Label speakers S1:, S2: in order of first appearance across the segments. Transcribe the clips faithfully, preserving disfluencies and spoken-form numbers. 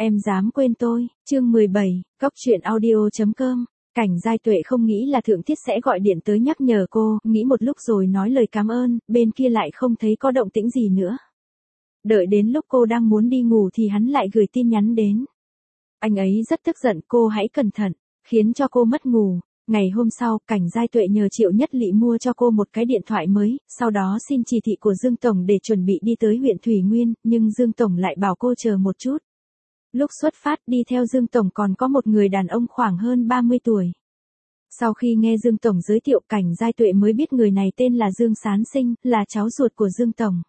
S1: Em dám quên tôi, chương mười bảy, cóc truyện audio.com. Cảnh Giai Tuệ không nghĩ là Thượng Thiết sẽ gọi điện tới nhắc nhở cô, nghĩ một lúc rồi nói lời cảm ơn, bên kia lại không thấy có động tĩnh gì nữa. Đợi đến lúc cô đang muốn đi ngủ thì hắn lại gửi tin nhắn đến. Anh ấy rất tức giận, cô hãy cẩn thận, khiến cho cô mất ngủ. Ngày hôm sau, Cảnh Giai Tuệ nhờ Triệu Nhất Lị mua cho cô một cái điện thoại mới, sau đó xin chỉ thị của Dương Tổng để chuẩn bị đi tới huyện Thủy Nguyên, nhưng Dương Tổng lại bảo cô chờ một chút. Lúc xuất phát đi theo Dương Tổng còn có một người đàn ông khoảng hơn ba mươi tuổi. Sau khi nghe Dương Tổng giới thiệu, Cảnh Giai Tuệ mới biết người này tên là Dương Sán Sinh, là cháu ruột của Dương Tổng.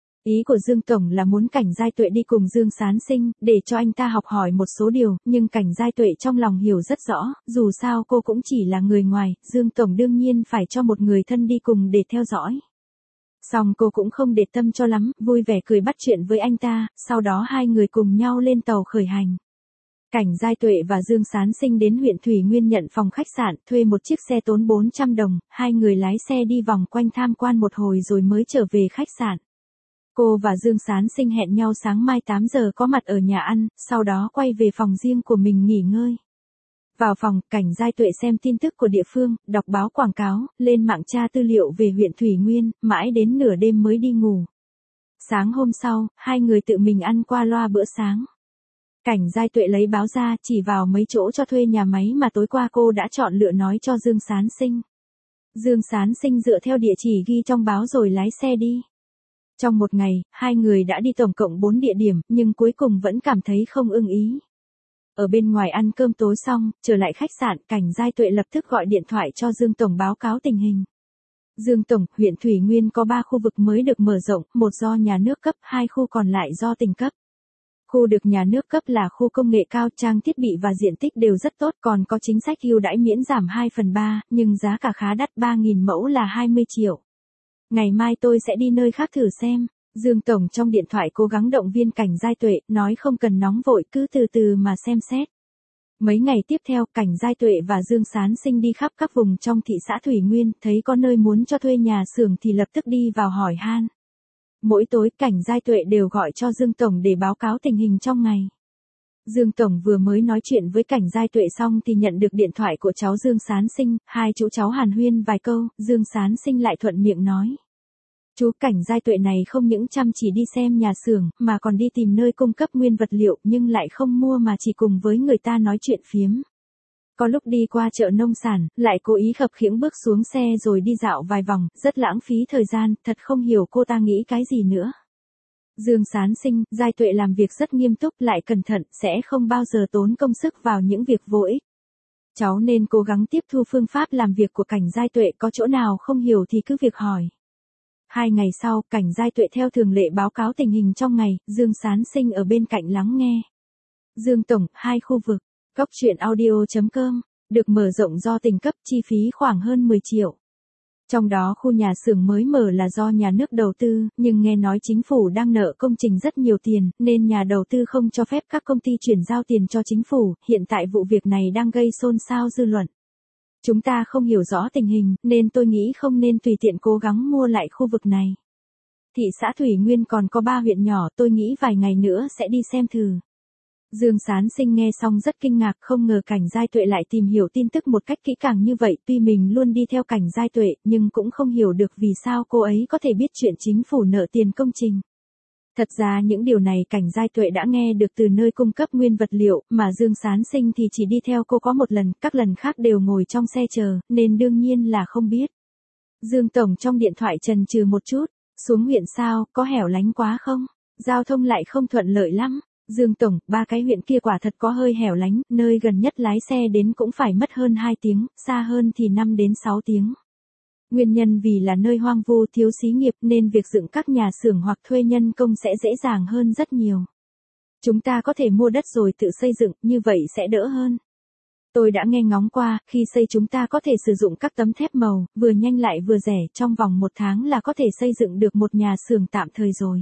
S1: Ý của Dương Tổng là muốn Cảnh Giai Tuệ đi cùng Dương Sán Sinh, để cho anh ta học hỏi một số điều, nhưng Cảnh Giai Tuệ trong lòng hiểu rất rõ, dù sao cô cũng chỉ là người ngoài, Dương Tổng đương nhiên phải cho một người thân đi cùng để theo dõi. Xong cô cũng không để tâm cho lắm, vui vẻ cười bắt chuyện với anh ta, sau đó hai người cùng nhau lên tàu khởi hành. Cảnh Giai Tuệ và Dương Sán Sinh đến huyện Thủy Nguyên nhận phòng khách sạn, thuê một chiếc xe tốn bốn trăm đồng, hai người lái xe đi vòng quanh tham quan một hồi rồi mới trở về khách sạn. Cô và Dương Sán Sinh hẹn nhau sáng mai tám giờ có mặt ở nhà ăn, sau đó quay về phòng riêng của mình nghỉ ngơi. Vào phòng, Cảnh Giai Tuệ xem tin tức của địa phương, đọc báo quảng cáo, lên mạng tra tư liệu về huyện Thủy Nguyên, mãi đến nửa đêm mới đi ngủ. Sáng hôm sau, hai người tự mình ăn qua loa bữa sáng. Cảnh Giai Tuệ lấy báo ra, chỉ vào mấy chỗ cho thuê nhà máy mà tối qua cô đã chọn lựa nói cho Dương Sán Sinh. Dương Sán Sinh dựa theo địa chỉ ghi trong báo rồi lái xe đi. Trong một ngày, hai người đã đi tổng cộng bốn địa điểm, nhưng cuối cùng vẫn cảm thấy không ưng ý. Ở bên ngoài ăn cơm tối xong, trở lại khách sạn, Cảnh Giai Tuệ lập tức gọi điện thoại cho Dương Tổng báo cáo tình hình. Dương Tổng, huyện Thủy Nguyên có ba khu vực mới được mở rộng, một do nhà nước cấp, hai khu còn lại do tỉnh cấp. Khu được nhà nước cấp là khu công nghệ cao, trang thiết bị và diện tích đều rất tốt, còn có chính sách ưu đãi miễn giảm hai phần ba, nhưng giá cả khá đắt, ba nghìn mẫu là hai mươi triệu. Ngày mai tôi sẽ đi nơi khác thử xem. Dương Tổng trong điện thoại cố gắng động viên Cảnh Giai Tuệ, nói không cần nóng vội, cứ từ từ mà xem xét. Mấy ngày tiếp theo, Cảnh Giai Tuệ và Dương Sán Sinh đi khắp các vùng trong thị xã Thủy Nguyên, thấy có nơi muốn cho thuê nhà xưởng thì lập tức đi vào hỏi han. Mỗi tối, Cảnh Giai Tuệ đều gọi cho Dương Tổng để báo cáo tình hình trong ngày. Dương Tổng vừa mới nói chuyện với Cảnh Giai Tuệ xong thì nhận được điện thoại của cháu Dương Sán Sinh, hai chú cháu hàn huyên vài câu, Dương Sán Sinh lại thuận miệng nói. Chú Cảnh Giai Tuệ này không những chăm chỉ đi xem nhà xưởng, mà còn đi tìm nơi cung cấp nguyên vật liệu, nhưng lại không mua mà chỉ cùng với người ta nói chuyện phiếm. Có lúc đi qua chợ nông sản, lại cố ý khập khiễng bước xuống xe rồi đi dạo vài vòng, rất lãng phí thời gian, thật không hiểu cô ta nghĩ cái gì nữa. Dương Sán Sinh, Giai Tuệ làm việc rất nghiêm túc, lại cẩn thận, sẽ không bao giờ tốn công sức vào những việc vô ích. Cháu nên cố gắng tiếp thu phương pháp làm việc của Cảnh Giai Tuệ, có chỗ nào không hiểu thì cứ việc hỏi. Hai ngày sau, Cảnh Giai Tuệ theo thường lệ báo cáo tình hình trong ngày, Dương Sán Sinh ở bên cạnh lắng nghe. Dương Tổng, hai khu vực, cóc truyện audio.com, được mở rộng do tỉnh cấp, chi phí khoảng hơn mười triệu. Trong đó khu nhà xưởng mới mở là do nhà nước đầu tư, nhưng nghe nói chính phủ đang nợ công trình rất nhiều tiền, nên nhà đầu tư không cho phép các công ty chuyển giao tiền cho chính phủ, hiện tại vụ việc này đang gây xôn xao dư luận. Chúng ta không hiểu rõ tình hình, nên tôi nghĩ không nên tùy tiện cố gắng mua lại khu vực này. Thị xã Thủy Nguyên còn có ba huyện nhỏ, tôi nghĩ vài ngày nữa sẽ đi xem thử. Dương Sán Sinh nghe xong rất kinh ngạc, không ngờ Cảnh Giai Tuệ lại tìm hiểu tin tức một cách kỹ càng như vậy, tuy mình luôn đi theo Cảnh Giai Tuệ, nhưng cũng không hiểu được vì sao cô ấy có thể biết chuyện chính phủ nợ tiền công trình. Thật ra những điều này Cảnh Giai Tuệ đã nghe được từ nơi cung cấp nguyên vật liệu, mà Dương Sán Sinh thì chỉ đi theo cô có một lần, các lần khác đều ngồi trong xe chờ, nên đương nhiên là không biết. Dương Tổng trong điện thoại chần chừ một chút, xuống huyện sao, có hẻo lánh quá không? Giao thông lại không thuận lợi lắm. Dương Tổng, ba cái huyện kia quả thật có hơi hẻo lánh, nơi gần nhất lái xe đến cũng phải mất hơn hai tiếng, xa hơn thì năm đến sáu tiếng. Nguyên nhân vì là nơi hoang vu thiếu xí nghiệp nên việc dựng các nhà xưởng hoặc thuê nhân công sẽ dễ dàng hơn rất nhiều. Chúng ta có thể mua đất rồi tự xây dựng, như vậy sẽ đỡ hơn. Tôi đã nghe ngóng qua, khi xây chúng ta có thể sử dụng các tấm thép màu, vừa nhanh lại vừa rẻ, trong vòng một tháng là có thể xây dựng được một nhà xưởng tạm thời rồi.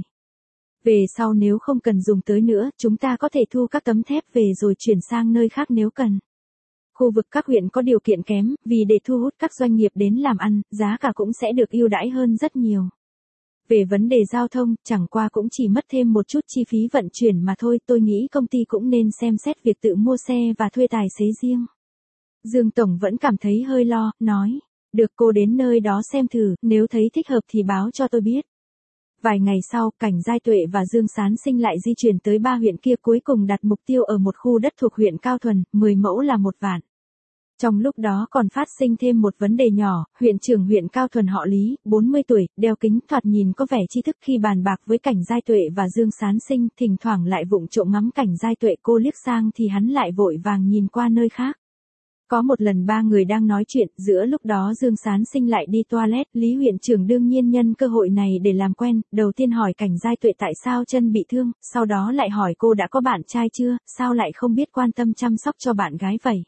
S1: Về sau nếu không cần dùng tới nữa, chúng ta có thể thu các tấm thép về rồi chuyển sang nơi khác nếu cần. Khu vực các huyện có điều kiện kém, vì để thu hút các doanh nghiệp đến làm ăn, giá cả cũng sẽ được ưu đãi hơn rất nhiều. Về vấn đề giao thông, chẳng qua cũng chỉ mất thêm một chút chi phí vận chuyển mà thôi, tôi nghĩ công ty cũng nên xem xét việc tự mua xe và thuê tài xế riêng. Dương Tổng vẫn cảm thấy hơi lo, nói, được cô đến nơi đó xem thử, nếu thấy thích hợp thì báo cho tôi biết. Vài ngày sau, Cảnh Giai Tuệ và Dương Sán Sinh lại di chuyển tới ba huyện kia, cuối cùng đặt mục tiêu ở một khu đất thuộc huyện Cao Thuần, mười mẫu là một vạn. Trong lúc đó còn phát sinh thêm một vấn đề nhỏ, huyện trưởng huyện Cao Thuần họ Lý, bốn mươi tuổi, đeo kính, thoạt nhìn có vẻ tri thức, khi bàn bạc với Cảnh Giai Tuệ và Dương Sán Sinh, thỉnh thoảng lại vụng trộm ngắm Cảnh Giai Tuệ, cô liếc sang thì hắn lại vội vàng nhìn qua nơi khác. Có một lần ba người đang nói chuyện, giữa lúc đó Dương Sán Sinh lại đi toilet, Lý huyện trưởng đương nhiên nhân cơ hội này để làm quen, đầu tiên hỏi Cảnh Giai Tuệ tại sao chân bị thương, sau đó lại hỏi cô đã có bạn trai chưa, sao lại không biết quan tâm chăm sóc cho bạn gái vậy.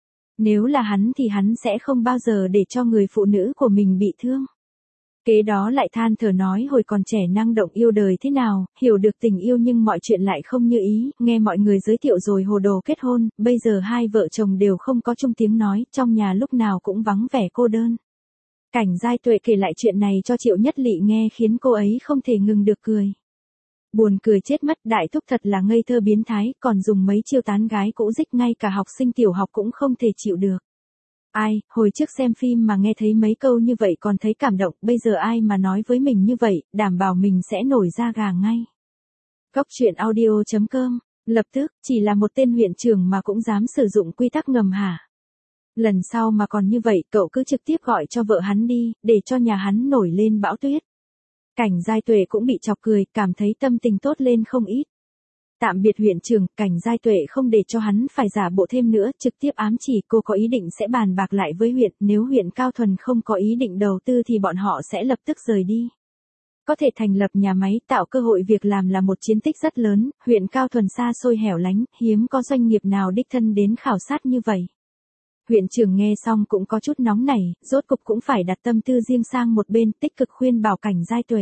S1: Nếu là hắn thì hắn sẽ không bao giờ để cho người phụ nữ của mình bị thương. Kế đó lại than thở nói hồi còn trẻ năng động yêu đời thế nào, hiểu được tình yêu nhưng mọi chuyện lại không như ý, nghe mọi người giới thiệu rồi hồ đồ kết hôn, bây giờ hai vợ chồng đều không có chung tiếng nói, trong nhà lúc nào cũng vắng vẻ cô đơn. Cảnh Giai Tuệ kể lại chuyện này cho Triệu Nhất Lị nghe khiến cô ấy không thể ngừng được cười. Buồn cười chết mất, đại thúc thật là ngây thơ biến thái, còn dùng mấy chiêu tán gái cũ dích ngay cả học sinh tiểu học cũng không thể chịu được. Ai, hồi trước xem phim mà nghe thấy mấy câu như vậy còn thấy cảm động, bây giờ ai mà nói với mình như vậy, đảm bảo mình sẽ nổi da gà ngay. Góc truyện audio chấm com, lập tức, chỉ là một tên huyện trưởng mà cũng dám sử dụng quy tắc ngầm hả? Lần sau mà còn như vậy, cậu cứ trực tiếp gọi cho vợ hắn đi, để cho nhà hắn nổi lên bão tuyết. Cảnh Giai Tuệ cũng bị chọc cười, cảm thấy tâm tình tốt lên không ít. Tạm biệt huyện trưởng, Cảnh Giai Tuệ không để cho hắn phải giả bộ thêm nữa, trực tiếp ám chỉ cô có ý định sẽ bàn bạc lại với huyện, nếu huyện Cao Thuần không có ý định đầu tư thì bọn họ sẽ lập tức rời đi. Có thể thành lập nhà máy tạo cơ hội việc làm là một chiến tích rất lớn, huyện Cao Thuần xa xôi hẻo lánh, hiếm có doanh nghiệp nào đích thân đến khảo sát như vậy. Huyện trưởng nghe xong cũng có chút nóng nảy, rốt cục cũng phải đặt tâm tư riêng sang một bên, tích cực khuyên bảo Cảnh Giai Tuệ.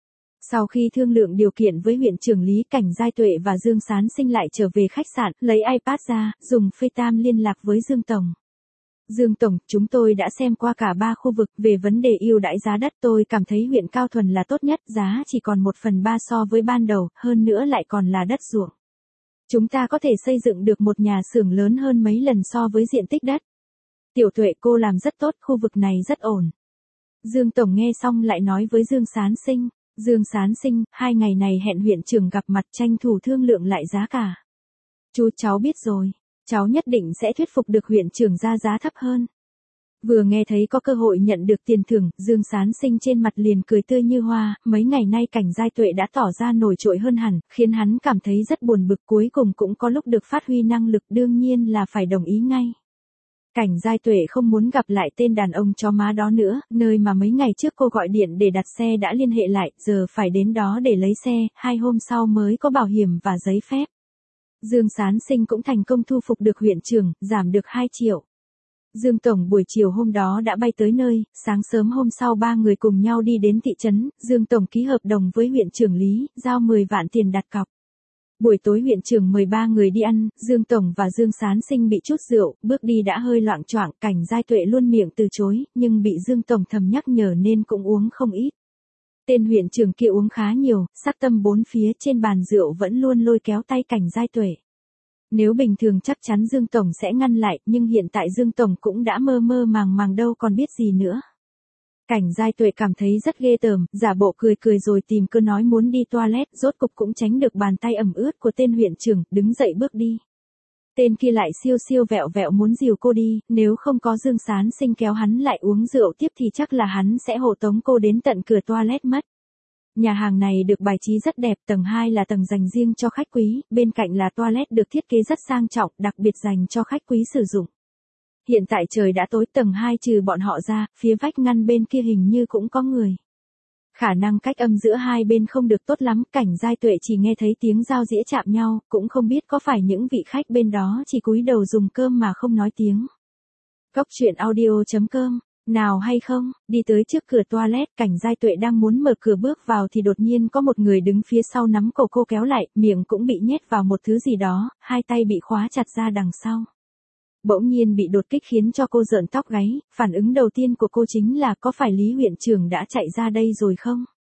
S1: Sau khi thương lượng điều kiện với huyện trưởng Lý, Cảnh Giai Tuệ và Dương Sán Sinh lại trở về khách sạn, lấy iPad ra, dùng FaceTime liên lạc với Dương Tổng. Dương Tổng, chúng tôi đã xem qua cả ba khu vực, về vấn đề ưu đãi giá đất tôi cảm thấy huyện Cao Thuần là tốt nhất, giá chỉ còn một phần ba so với ban đầu, hơn nữa lại còn là đất ruộng. Chúng ta có thể xây dựng được một nhà xưởng lớn hơn mấy lần so với diện tích đất. Tiểu Tuệ cô làm rất tốt, khu vực này rất ổn. Dương Tổng nghe xong lại nói với Dương Sán Sinh. Dương Sán Sinh, hai ngày này hẹn huyện trưởng gặp mặt tranh thủ thương lượng lại giá cả. Chú cháu biết rồi, cháu nhất định sẽ thuyết phục được huyện trưởng ra giá thấp hơn. Vừa nghe thấy có cơ hội nhận được tiền thưởng, Dương Sán Sinh trên mặt liền cười tươi như hoa, mấy ngày nay Cảnh Giai Tuệ đã tỏ ra nổi trội hơn hẳn, khiến hắn cảm thấy rất buồn bực, cuối cùng cũng có lúc được phát huy năng lực, đương nhiên là phải đồng ý ngay. Cảnh Giai Tuệ không muốn gặp lại tên đàn ông chó má đó nữa, nơi mà mấy ngày trước cô gọi điện để đặt xe đã liên hệ lại, giờ phải đến đó để lấy xe, hai hôm sau mới có bảo hiểm và giấy phép. Dương Sán Sinh cũng thành công thu phục được huyện trưởng, giảm được hai triệu. Dương Tổng buổi chiều hôm đó đã bay tới nơi, sáng sớm hôm sau ba người cùng nhau đi đến thị trấn, Dương Tổng ký hợp đồng với huyện trưởng Lý, giao mười vạn tiền đặt cọc. Buổi tối huyện trưởng mời ba người đi ăn, Dương Tổng và Dương Sán Sinh bị chút rượu, bước đi đã hơi loạng choạng, Cảnh Giai Tuệ luôn miệng từ chối, nhưng bị Dương Tổng thầm nhắc nhở nên cũng uống không ít. Tên huyện trưởng kia uống khá nhiều, sắc tâm bốn phía trên bàn rượu vẫn luôn lôi kéo tay Cảnh Giai Tuệ. Nếu bình thường chắc chắn Dương Tổng sẽ ngăn lại, nhưng hiện tại Dương Tổng cũng đã mơ mơ màng màng đâu còn biết gì nữa. Cảnh Giai Tuệ cảm thấy rất ghê tởm, giả bộ cười cười rồi tìm cơ nói muốn đi toilet, rốt cục cũng tránh được bàn tay ẩm ướt của tên huyện trưởng, đứng dậy bước đi. Tên kia lại siêu siêu vẹo vẹo muốn dìu cô đi, nếu không có Dương Sán Sinh kéo hắn lại uống rượu tiếp thì chắc là hắn sẽ hộ tống cô đến tận cửa toilet mất. Nhà hàng này được bài trí rất đẹp, tầng hai là tầng dành riêng cho khách quý, bên cạnh là toilet được thiết kế rất sang trọng, đặc biệt dành cho khách quý sử dụng. Hiện tại trời đã tối, tầng hai trừ bọn họ ra, phía vách ngăn bên kia hình như cũng có người. Khả năng cách âm giữa hai bên không được tốt lắm, Cảnh Giai Tuệ chỉ nghe thấy tiếng dao dĩa chạm nhau, cũng không biết có phải những vị khách bên đó chỉ cúi đầu dùng cơm mà không nói tiếng. Góc truyện audio chấm com, nào hay không, đi tới trước cửa toilet, Cảnh Giai Tuệ đang muốn mở cửa bước vào thì đột nhiên có một người đứng phía sau nắm cổ cô kéo lại, miệng cũng bị nhét vào một thứ gì đó, hai tay bị khóa chặt ra đằng sau. Bỗng nhiên bị đột kích khiến cho cô rợn tóc gáy, phản ứng đầu tiên của cô chính là có phải Lý huyện trưởng đã chạy ra đây rồi không?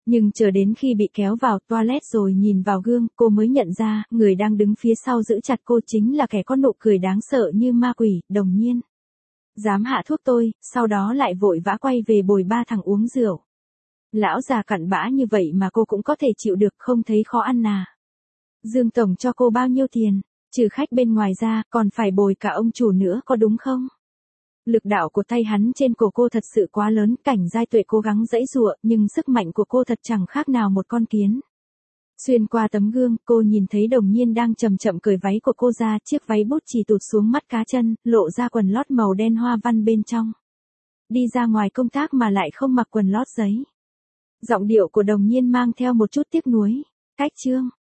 S1: Nhưng chờ đến khi bị kéo vào toilet rồi nhìn vào gương, cô mới nhận ra, người đang đứng phía sau giữ chặt cô chính là kẻ có nụ cười đáng sợ như ma quỷ, Đồng Nhiên. Dám hạ thuốc tôi, sau đó lại vội vã quay về bồi ba thằng uống rượu. Lão già cặn bã như vậy mà cô cũng có thể chịu được, không thấy khó ăn à. Dương Tổng cho cô bao nhiêu tiền, trừ khách bên ngoài ra, còn phải bồi cả ông chủ nữa có đúng không? Lực đạo của tay hắn trên cổ cô thật sự quá lớn, Cảnh Giai Tuệ cố gắng giãy giụa, nhưng sức mạnh của cô thật chẳng khác nào một con kiến. Xuyên qua tấm gương, cô nhìn thấy Đồng Nhiên đang chậm chậm cởi váy của cô ra, chiếc váy bút chỉ tụt xuống mắt cá chân, lộ ra quần lót màu đen hoa văn bên trong. Đi ra ngoài công tác mà lại không mặc quần lót giấy. Giọng điệu của Đồng Nhiên mang theo một chút tiếc nuối. Cách chương